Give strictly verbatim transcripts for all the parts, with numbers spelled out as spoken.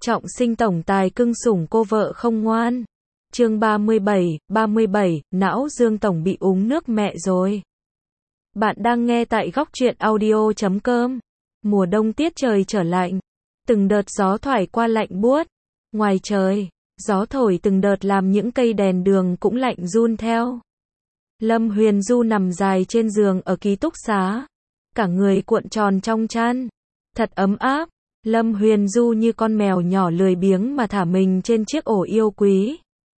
Trọng sinh tổng tài cưng sủng cô vợ không ngoan. Chương ba mươi bảy, ba mươi bảy, não Dương tổng bị uống nước mẹ rồi. Bạn đang nghe tại góc truyện audio chấm com. Mùa đông tiết trời trở lạnh, từng đợt gió thoải qua lạnh buốt. Ngoài trời, gió thổi từng đợt làm những cây đèn đường cũng lạnh run theo. Lâm Huyền Du nằm dài trên giường ở ký túc xá, cả người cuộn tròn trong chăn, thật ấm áp. Lâm Huyền Du như con mèo nhỏ lười biếng mà thả mình trên chiếc ổ yêu quý.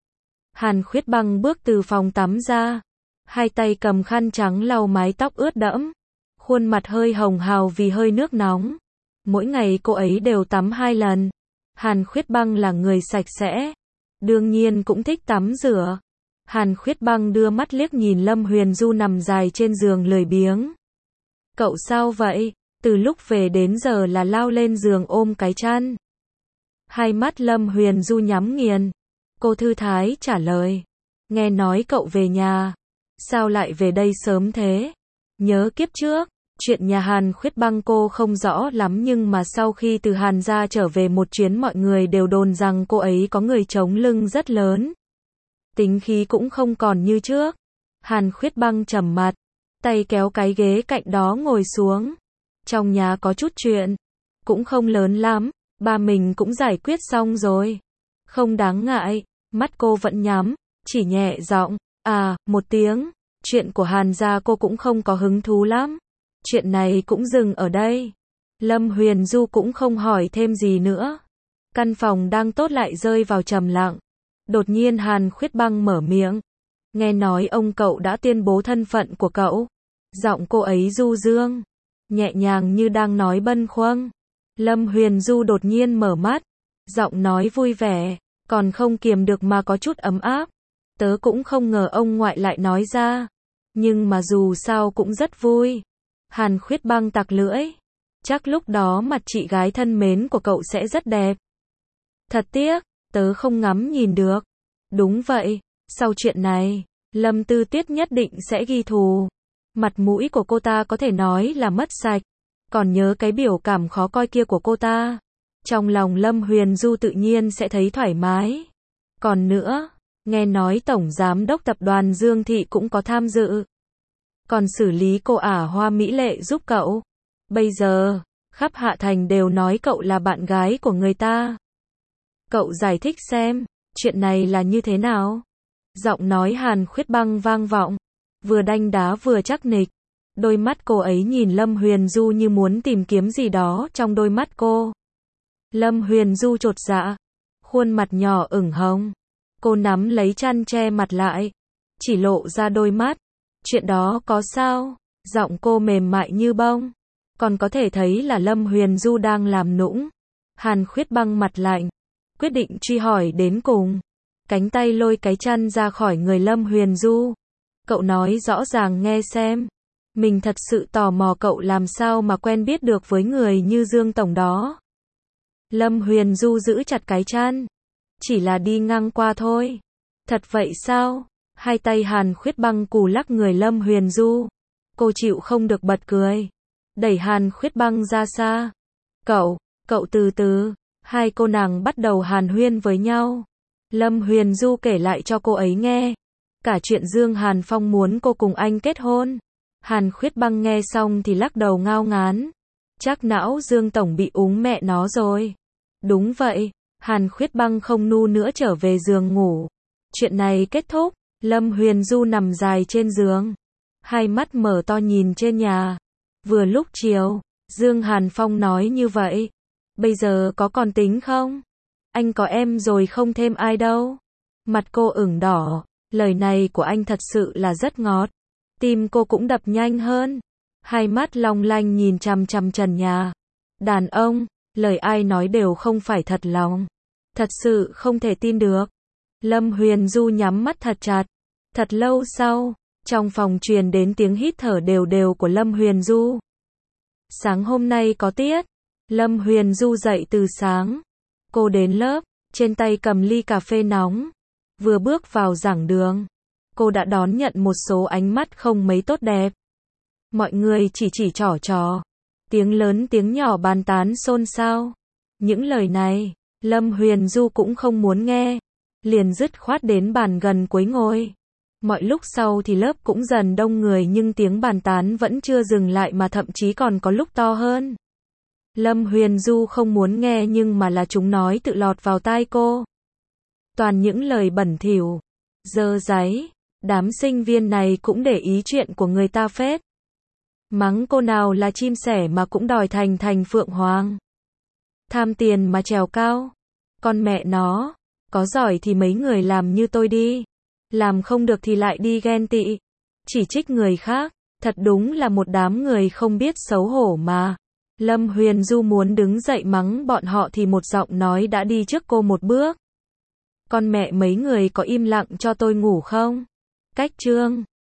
Hàn Khuyết Băng bước từ phòng tắm ra, hai tay cầm khăn trắng lau mái tóc ướt đẫm, khuôn mặt hơi hồng hào vì hơi nước nóng. Mỗi ngày cô ấy đều tắm hai lần. Hàn Khuyết Băng là người sạch sẽ, đương nhiên cũng thích tắm rửa. Hàn Khuyết Băng đưa mắt liếc nhìn Lâm Huyền Du nằm dài trên giường lười biếng. Cậu sao vậy? Từ lúc về đến giờ là lao lên giường ôm cái chăn. Hai mắt Lâm Huyền Du nhắm nghiền. Cô thư thái trả lời. Nghe nói cậu về nhà. Sao lại về đây sớm thế? Nhớ kiếp trước, chuyện nhà Hàn Khuyết Băng cô không rõ lắm, nhưng mà sau khi từ Hàn gia trở về một chuyến mọi người đều đồn rằng cô ấy có người chống lưng rất lớn. Tính khí cũng không còn như trước. Hàn Khuyết Băng trầm mặt, tay kéo cái ghế cạnh đó ngồi xuống. Trong nhà có chút chuyện, cũng không lớn lắm, ba mình cũng giải quyết xong rồi. Không đáng ngại, mắt cô vẫn nhắm, chỉ nhẹ giọng, à, một tiếng. Chuyện của Hàn gia cô cũng không có hứng thú lắm. Chuyện này cũng dừng ở đây. Lâm Huyền Du cũng không hỏi thêm gì nữa. Căn phòng đang tốt lại rơi vào trầm lặng. Đột nhiên Hàn Khuyết Băng mở miệng. Nghe nói ông cậu đã tuyên bố thân phận của cậu. Giọng cô ấy du dương, nhẹ nhàng như đang nói bâng khuâng. Lâm Huyền Du đột nhiên mở mắt, giọng nói vui vẻ, còn không kiềm được mà có chút ấm áp. Tớ cũng không ngờ ông ngoại lại nói ra, nhưng mà dù sao cũng rất vui. Hàn Khuyết Băng tặc lưỡi, chắc lúc đó mặt chị gái thân mến của cậu sẽ rất đẹp. Thật tiếc, tớ không ngắm nhìn được. Đúng vậy, sau chuyện này, Lâm Tư Tuyết nhất định sẽ ghi thù. Mặt mũi của cô ta có thể nói là mất sạch. Còn nhớ cái biểu cảm khó coi kia của cô ta, trong lòng Lâm Huyền Du tự nhiên sẽ thấy thoải mái. Còn nữa, nghe nói Tổng Giám đốc Tập đoàn Dương Thị cũng có tham dự. Còn xử lý cô ả Hoa Mỹ Lệ giúp cậu. Bây giờ, khắp Hạ Thành đều nói cậu là bạn gái của người ta. Cậu giải thích xem, chuyện này là như thế nào? Giọng nói Hàn Khuyết Băng vang vọng, vừa đanh đá vừa chắc nịch. Đôi mắt cô ấy nhìn Lâm Huyền Du như muốn tìm kiếm gì đó trong đôi mắt cô. Lâm Huyền Du chột dạ, khuôn mặt nhỏ ửng hồng. Cô nắm lấy chăn che mặt lại, chỉ lộ ra đôi mắt. Chuyện đó có sao? Giọng cô mềm mại như bông. Còn có thể thấy là Lâm Huyền Du đang làm nũng. Hàn Khuyết Băng mặt lạnh, quyết định truy hỏi đến cùng. Cánh tay lôi cái chăn ra khỏi người Lâm Huyền Du. Cậu nói rõ ràng nghe xem. Mình thật sự tò mò cậu làm sao mà quen biết được với người như Dương Tổng đó. Lâm Huyền Du giữ chặt cái chăn. Chỉ là đi ngang qua thôi. Thật vậy sao? Hai tay Hàn Khuyết Băng cù lắc người Lâm Huyền Du. Cô chịu không được bật cười, đẩy Hàn Khuyết Băng ra xa. Cậu, cậu từ từ. Hai cô nàng bắt đầu hàn huyên với nhau. Lâm Huyền Du kể lại cho cô ấy nghe cả chuyện Dương Hàn Phong muốn cô cùng anh kết hôn. Hàn Khuyết Băng nghe xong thì lắc đầu ngao ngán. Chắc não Dương Tổng bị úng mẹ nó rồi. Đúng vậy. Hàn Khuyết Băng không nu nữa trở về giường ngủ. Chuyện này kết thúc. Lâm Huyền Du nằm dài trên giường, hai mắt mở to nhìn trên nhà. Vừa lúc chiều, Dương Hàn Phong nói như vậy. Bây giờ có còn tính không? Anh có em rồi không thêm ai đâu. Mặt cô ửng đỏ. Lời này của anh thật sự là rất ngọt. Tim cô cũng đập nhanh hơn. Hai mắt long lanh nhìn chằm chằm trần nhà. Đàn ông, lời ai nói đều không phải thật lòng. Thật sự không thể tin được. Lâm Huyền Du nhắm mắt thật chặt. Thật lâu sau, trong phòng truyền đến tiếng hít thở đều đều của Lâm Huyền Du. Sáng hôm nay có tiết. Lâm Huyền Du dậy từ sáng. Cô đến lớp, trên tay cầm ly cà phê nóng. Vừa bước vào giảng đường, cô đã đón nhận một số ánh mắt không mấy tốt đẹp. Mọi người chỉ chỉ trỏ trò. Tiếng lớn tiếng nhỏ bàn tán xôn xao. Những lời này, Lâm Huyền Du cũng không muốn nghe, liền dứt khoát đến bàn gần cuối ngồi. Mọi lúc sau thì lớp cũng dần đông người nhưng tiếng bàn tán vẫn chưa dừng lại mà thậm chí còn có lúc to hơn. Lâm Huyền Du không muốn nghe nhưng mà là chúng nói tự lọt vào tai cô. Toàn những lời bẩn thỉu, dơ dáy, đám sinh viên này cũng để ý chuyện của người ta phết. Mắng cô nào là chim sẻ mà cũng đòi thành thành phượng hoàng. Tham tiền mà trèo cao. Con mẹ nó, có giỏi thì mấy người làm như tôi đi. Làm không được thì lại đi ghen tị. Chỉ trích người khác, thật đúng là một đám người không biết xấu hổ mà. Lâm Huyền Du muốn đứng dậy mắng bọn họ thì một giọng nói đã đi trước cô một bước. Con mẹ mấy người có im lặng cho tôi ngủ không? Cách chương